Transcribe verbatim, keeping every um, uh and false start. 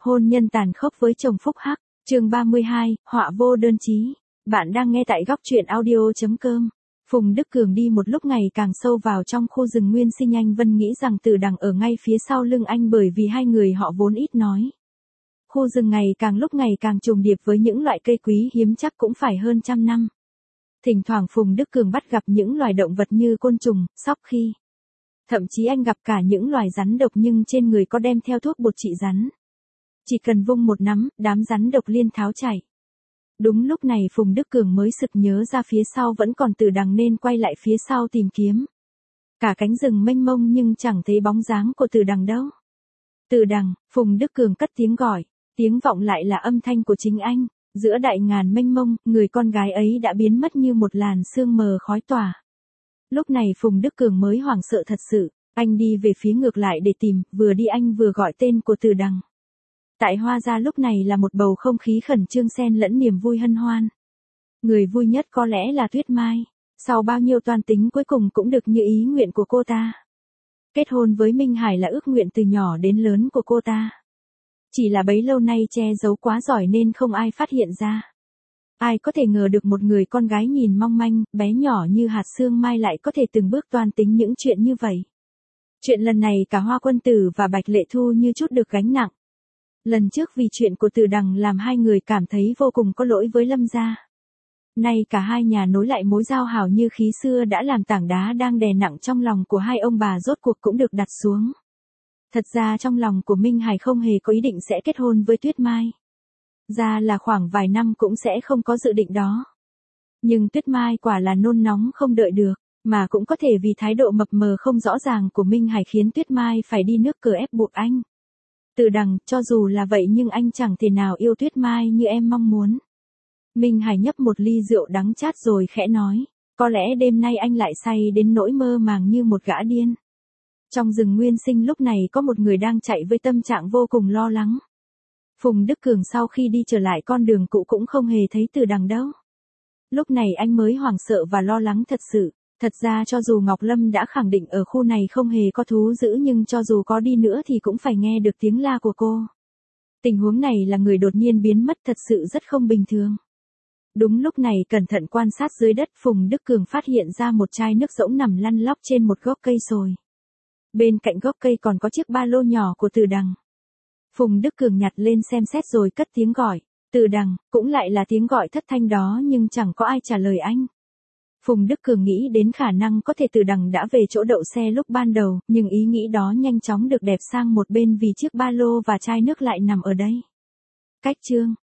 Hôn nhân tàn khốc với chồng phúc hắc, chương ba mươi hai, họa vô đơn chí. Bạn đang nghe tại góc truyện audio chấm com. Phùng Đức Cường đi một lúc ngày càng sâu vào trong khu rừng nguyên sinh. Anh Vân nghĩ rằng Từ Đằng ở ngay phía sau lưng anh bởi vì hai người họ vốn ít nói. Khu rừng ngày càng lúc ngày càng trùng điệp với những loại cây quý hiếm chắc cũng phải hơn trăm năm. Thỉnh thoảng Phùng Đức Cường bắt gặp những loài động vật như côn trùng, sóc khi. Thậm chí anh gặp cả những loài rắn độc nhưng trên người có đem theo thuốc bột trị rắn. Chỉ cần vung một nắm, đám rắn độc liên tháo chạy. Đúng lúc này Phùng Đức Cường mới sực nhớ ra phía sau vẫn còn Từ Đằng nên quay lại phía sau tìm kiếm. Cả cánh rừng mênh mông nhưng chẳng thấy bóng dáng của Từ Đằng đâu. Từ Đằng, Phùng Đức Cường cất tiếng gọi, tiếng vọng lại là âm thanh của chính anh. Giữa đại ngàn mênh mông, người con gái ấy đã biến mất như một làn sương mờ khói tỏa. Lúc này Phùng Đức Cường mới hoảng sợ thật sự, anh đi về phía ngược lại để tìm, vừa đi anh vừa gọi tên của Từ Đằng. Tại Hoa Gia lúc này là một bầu không khí khẩn trương xen lẫn niềm vui hân hoan. Người vui nhất có lẽ là Tuyết Mai, sau bao nhiêu toan tính cuối cùng cũng được như ý nguyện của cô ta. Kết hôn với Minh Hải là ước nguyện từ nhỏ đến lớn của cô ta. Chỉ là bấy lâu nay che giấu quá giỏi nên không ai phát hiện ra. Ai có thể ngờ được một người con gái nhìn mong manh, bé nhỏ như hạt sương mai lại có thể từng bước toan tính những chuyện như vậy. Chuyện lần này cả Hoa Quân Tử và Bạch Lệ Thu như chút được gánh nặng. Lần trước vì chuyện của Từ Đằng làm hai người cảm thấy vô cùng có lỗi với Lâm gia. Nay cả hai nhà nối lại mối giao hảo như khí xưa đã làm tảng đá đang đè nặng trong lòng của hai ông bà rốt cuộc cũng được đặt xuống. Thật ra trong lòng của Minh Hải không hề có ý định sẽ kết hôn với Tuyết Mai. Ra là khoảng vài năm cũng sẽ không có dự định đó. Nhưng Tuyết Mai quả là nôn nóng không đợi được, mà cũng có thể vì thái độ mập mờ không rõ ràng của Minh Hải khiến Tuyết Mai phải đi nước cờ ép buộc anh. Từ Đằng, cho dù là vậy nhưng anh chẳng thể nào yêu Tuyết Mai như em mong muốn. Minh Hải nhấp một ly rượu đắng chát rồi khẽ nói, có lẽ đêm nay anh lại say đến nỗi mơ màng như một gã điên. Trong rừng nguyên sinh lúc này có một người đang chạy với tâm trạng vô cùng lo lắng. Phùng Đức Cường sau khi đi trở lại con đường cũ cũng không hề thấy Từ Đằng đâu. Lúc này anh mới hoảng sợ và lo lắng thật sự. Thật ra cho dù Ngọc Lâm đã khẳng định ở khu này không hề có thú dữ nhưng cho dù có đi nữa thì cũng phải nghe được tiếng la của cô. Tình huống này là người đột nhiên biến mất thật sự rất không bình thường. Đúng lúc này cẩn thận quan sát dưới đất Phùng Đức Cường phát hiện ra một chai nước rỗng nằm lăn lóc trên một gốc cây sồi. Bên cạnh gốc cây còn có chiếc ba lô nhỏ của Từ Đằng. Phùng Đức Cường nhặt lên xem xét rồi cất tiếng gọi, Từ Đằng, cũng lại là tiếng gọi thất thanh đó nhưng chẳng có ai trả lời anh. Phùng Đức Cường nghĩ đến khả năng có thể Từ Đằng đã về chỗ đậu xe lúc ban đầu, nhưng ý nghĩ đó nhanh chóng được đẹp sang một bên vì chiếc ba lô và chai nước lại nằm ở đây. Cách chương,